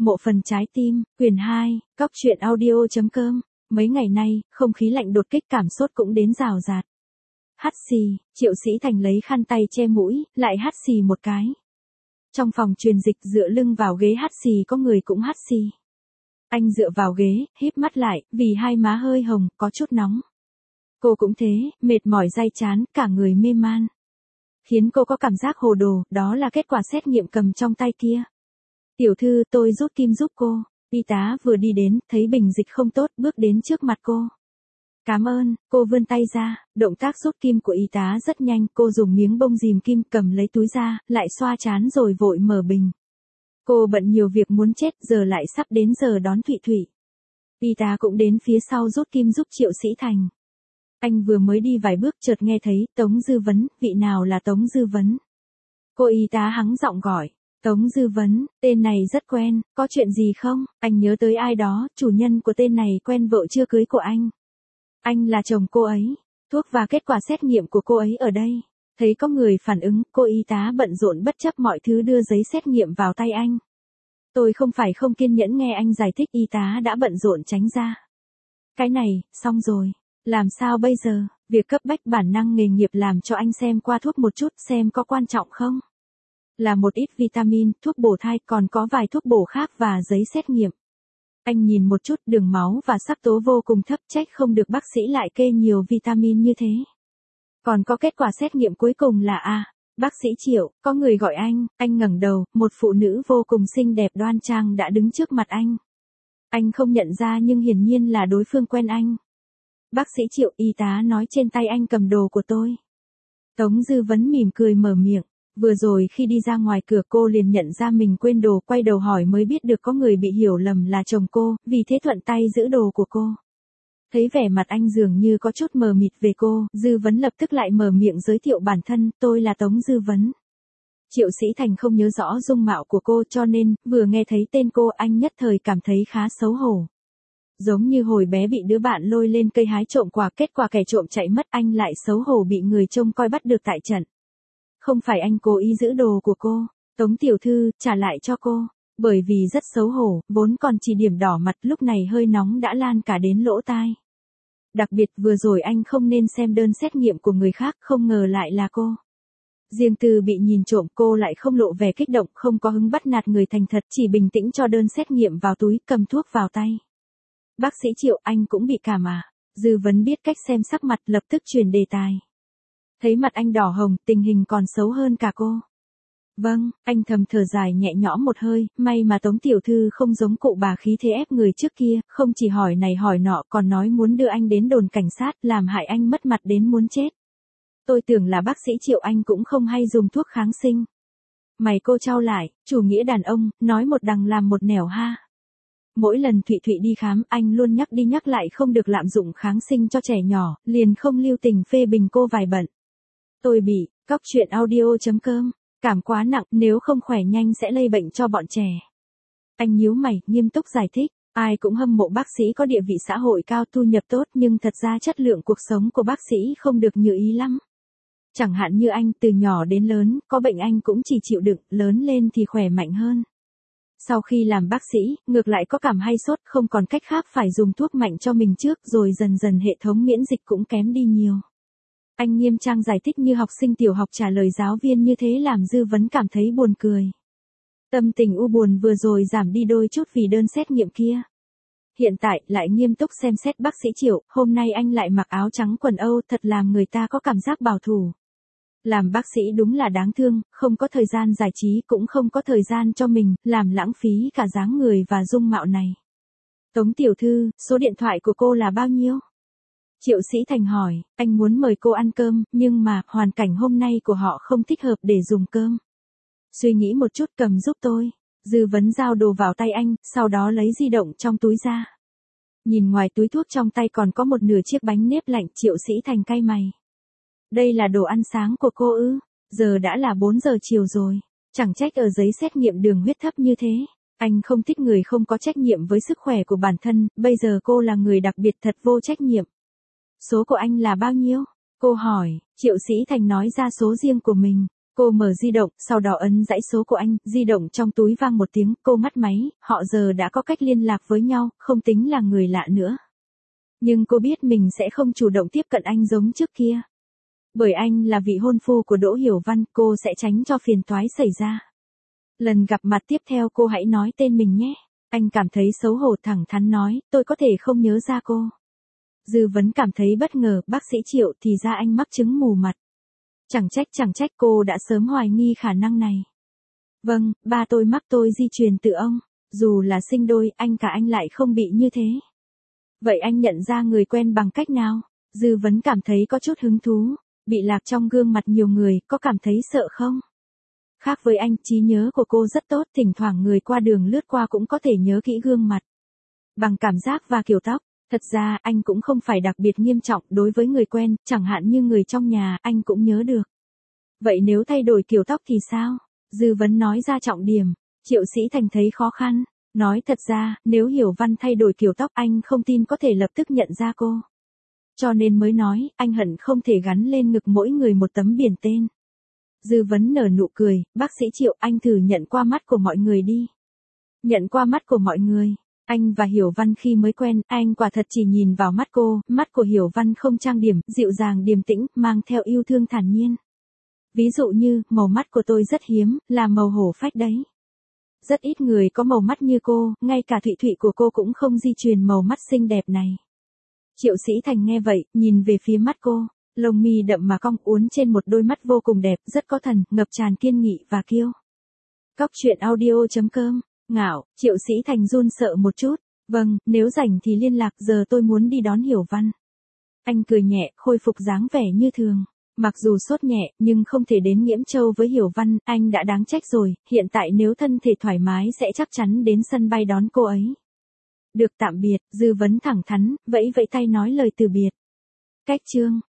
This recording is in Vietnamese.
Mộ phần trái tim, quyển 2, Cóc truyện audio.com. Mấy ngày nay, không khí lạnh đột kích cảm sốt cũng đến rào rạt. Hắt xì, Triệu Sĩ Thành lấy khăn tay che mũi, lại hắt xì một cái. Trong phòng truyền dịch dựa lưng vào ghế hắt xì có người cũng hắt xì. Anh dựa vào ghế, híp mắt lại, vì hai má hơi hồng, có chút nóng. Cô cũng thế, mệt mỏi day chán, cả người mê man. Khiến cô có cảm giác hồ đồ, đó là kết quả xét nghiệm cầm trong tay kia. Tiểu thư, tôi rút kim giúp cô. Y tá vừa đi đến, thấy bình dịch không tốt, bước đến trước mặt cô. Cảm ơn, cô vươn tay ra, động tác rút kim của y tá rất nhanh, cô dùng miếng bông dìm kim cầm lấy túi ra, lại xoa trán rồi vội mở bình. Cô bận nhiều việc muốn chết, giờ lại sắp đến giờ đón Thụy Thụy. Y tá cũng đến phía sau rút kim giúp Triệu Sĩ Thành. Anh vừa mới đi vài bước chợt nghe thấy, Tống Dư Vấn, vị nào là Tống Dư Vấn? Cô y tá hắng giọng gọi. Tống Dư Vấn, tên này rất quen, có chuyện gì không? Anh nhớ tới ai đó, chủ nhân của tên này quen vợ chưa cưới của anh. Anh là chồng cô ấy, thuốc và kết quả xét nghiệm của cô ấy ở đây. Thấy có người phản ứng, cô y tá bận rộn bất chấp mọi thứ đưa giấy xét nghiệm vào tay anh. Tôi không phải không kiên nhẫn nghe anh giải thích, y tá đã bận rộn tránh ra. Cái này, xong rồi. Làm sao bây giờ? Việc cấp bách bản năng nghề nghiệp làm cho anh xem qua thuốc một chút xem có quan trọng không? Là một ít vitamin, thuốc bổ thai, còn có vài thuốc bổ khác và giấy xét nghiệm. Anh nhìn một chút, đường máu và sắc tố vô cùng thấp, trách không được bác sĩ lại kê nhiều vitamin như thế. Còn có kết quả xét nghiệm cuối cùng là A. Bác sĩ Triệu, có người gọi anh ngẩng đầu, một phụ nữ vô cùng xinh đẹp đoan trang đã đứng trước mặt anh. Anh không nhận ra nhưng hiển nhiên là đối phương quen anh. Bác sĩ Triệu, y tá nói trên tay anh cầm đồ của tôi. Tống Dư Vấn mỉm cười mở miệng. Vừa rồi khi đi ra ngoài cửa cô liền nhận ra mình quên đồ, quay đầu hỏi mới biết được có người bị hiểu lầm là chồng cô, vì thế thuận tay giữ đồ của cô. Thấy vẻ mặt anh dường như có chút mờ mịt về cô, Dư Vấn lập tức lại mở miệng giới thiệu bản thân, tôi là Tống Dư Vấn. Triệu Sĩ Thành không nhớ rõ dung mạo của cô cho nên, vừa nghe thấy tên cô anh nhất thời cảm thấy khá xấu hổ. Giống như hồi bé bị đứa bạn lôi lên cây hái trộm quả, kết quả kẻ trộm chạy mất, anh lại xấu hổ bị người trông coi bắt được tại trận. Không phải anh cố ý giữ đồ của cô, Tống tiểu thư, trả lại cho cô. Bởi vì rất xấu hổ, vốn còn chỉ điểm đỏ mặt, lúc này hơi nóng đã lan cả đến lỗ tai. Đặc biệt vừa rồi anh không nên xem đơn xét nghiệm của người khác, không ngờ lại là cô. Riêng từ bị nhìn trộm, cô lại không lộ vẻ kích động, không có hứng bắt nạt người thành thật, chỉ bình tĩnh cho đơn xét nghiệm vào túi, cầm thuốc vào tay. Bác sĩ Triệu, anh cũng bị cảm à? Dư Vấn biết cách xem sắc mặt, lập tức chuyển đề tài. Thấy mặt anh đỏ hồng, tình hình còn xấu hơn cả cô. Vâng, anh thầm thở dài nhẹ nhõm một hơi, may mà Tống tiểu thư không giống cụ bà khí thế ép người trước kia, không chỉ hỏi này hỏi nọ còn nói muốn đưa anh đến đồn cảnh sát, làm hại anh mất mặt đến muốn chết. Tôi tưởng là bác sĩ Triệu anh cũng không hay dùng thuốc kháng sinh. Mày cô trao lại, chủ nghĩa đàn ông, nói một đằng làm một nẻo ha. Mỗi lần Thụy Thụy đi khám, anh luôn nhắc đi nhắc lại không được lạm dụng kháng sinh cho trẻ nhỏ, liền không lưu tình phê bình cô vài bận. Tôi bị, Cóc truyện audio.com, cảm quá nặng, nếu không khỏe nhanh sẽ lây bệnh cho bọn trẻ. Anh nhíu mày, nghiêm túc giải thích, ai cũng hâm mộ bác sĩ có địa vị xã hội cao, thu nhập tốt, nhưng thật ra chất lượng cuộc sống của bác sĩ không được như ý lắm. Chẳng hạn như anh, từ nhỏ đến lớn, có bệnh anh cũng chỉ chịu đựng, lớn lên thì khỏe mạnh hơn. Sau khi làm bác sĩ, ngược lại có cảm hay sốt, không còn cách khác phải dùng thuốc mạnh cho mình trước, rồi dần dần hệ thống miễn dịch cũng kém đi nhiều. Anh nghiêm trang giải thích như học sinh tiểu học trả lời giáo viên như thế làm Dư Vấn cảm thấy buồn cười. Tâm tình u buồn vừa rồi giảm đi đôi chút vì đơn xét nghiệm kia. Hiện tại, lại nghiêm túc xem xét bác sĩ Triệu, hôm nay anh lại mặc áo trắng quần Âu, thật làm người ta có cảm giác bảo thủ. Làm bác sĩ đúng là đáng thương, không có thời gian giải trí cũng không có thời gian cho mình, làm lãng phí cả dáng người và dung mạo này. Tống tiểu thư, số điện thoại của cô là bao nhiêu? Triệu Sĩ Thành hỏi, anh muốn mời cô ăn cơm, nhưng mà, hoàn cảnh hôm nay của họ không thích hợp để dùng cơm. Suy nghĩ một chút, cầm giúp tôi. Dư Vấn giao đồ vào tay anh, sau đó lấy di động trong túi ra. Nhìn ngoài túi thuốc trong tay còn có một nửa chiếc bánh nếp lạnh, Triệu Sĩ Thành cay mày. Đây là đồ ăn sáng của cô ư? Giờ đã là 4 giờ chiều rồi. Chẳng trách ở giấy xét nghiệm đường huyết thấp như thế. Anh không thích người không có trách nhiệm với sức khỏe của bản thân, bây giờ cô là người đặc biệt thật vô trách nhiệm. Số của anh là bao nhiêu? Cô hỏi, Triệu Sĩ Thành nói ra số riêng của mình. Cô mở di động, sau đó ấn dãy số của anh, di động trong túi vang một tiếng, cô ngắt máy, họ giờ đã có cách liên lạc với nhau, không tính là người lạ nữa. Nhưng cô biết mình sẽ không chủ động tiếp cận anh giống trước kia. Bởi anh là vị hôn phu của Đỗ Hiểu Văn, cô sẽ tránh cho phiền toái xảy ra. Lần gặp mặt tiếp theo cô hãy nói tên mình nhé. Anh cảm thấy xấu hổ thẳng thắn nói, tôi có thể không nhớ ra cô. Dư Vấn cảm thấy bất ngờ, bác sĩ Triệu thì ra anh mắc chứng mù mặt. Chẳng trách cô đã sớm hoài nghi khả năng này. Vâng, ba tôi mắc tôi di truyền từ ông. Dù là sinh đôi, anh cả anh lại không bị như thế. Vậy anh nhận ra người quen bằng cách nào? Dư Vấn cảm thấy có chút hứng thú. Bị lạc trong gương mặt nhiều người, có cảm thấy sợ không? Khác với anh, trí nhớ của cô rất tốt, thỉnh thoảng người qua đường lướt qua cũng có thể nhớ kỹ gương mặt. Bằng cảm giác và kiểu tóc. Thật ra, anh cũng không phải đặc biệt nghiêm trọng đối với người quen, chẳng hạn như người trong nhà, anh cũng nhớ được. Vậy nếu thay đổi kiểu tóc thì sao? Dư Vấn nói ra trọng điểm. Triệu Sĩ Thành thấy khó khăn. Nói thật ra, nếu Hiểu Văn thay đổi kiểu tóc anh không tin có thể lập tức nhận ra cô. Cho nên mới nói, anh hận không thể gắn lên ngực mỗi người một tấm biển tên. Dư Vấn nở nụ cười, bác sĩ Triệu anh thử nhận qua mắt của mọi người đi. Nhận qua mắt của mọi người. Anh và Hiểu Văn khi mới quen, anh quả thật chỉ nhìn vào mắt cô, mắt của Hiểu Văn không trang điểm, dịu dàng điềm tĩnh, mang theo yêu thương thản nhiên. Ví dụ như, màu mắt của tôi rất hiếm, là màu hổ phách đấy. Rất ít người có màu mắt như cô, ngay cả Thụy Thụy của cô cũng không di truyền màu mắt xinh đẹp này. Triệu Sĩ Thành nghe vậy, nhìn về phía mắt cô, lông mi đậm mà cong uốn trên một đôi mắt vô cùng đẹp, rất có thần, ngập tràn kiên nghị và kiêu. Cóc truyện audio.com, ngạo, Triệu Sĩ Thành run sợ một chút, vâng, nếu rảnh thì liên lạc, giờ tôi muốn đi đón Hiểu Văn. Anh cười nhẹ, khôi phục dáng vẻ như thường. Mặc dù sốt nhẹ, nhưng không thể đến Nghiễm Châu với Hiểu Văn, anh đã đáng trách rồi, hiện tại nếu thân thể thoải mái sẽ chắc chắn đến sân bay đón cô ấy. Được tạm biệt, Dư Vấn thẳng thắn, vẫy tay nói lời từ biệt. Cách chương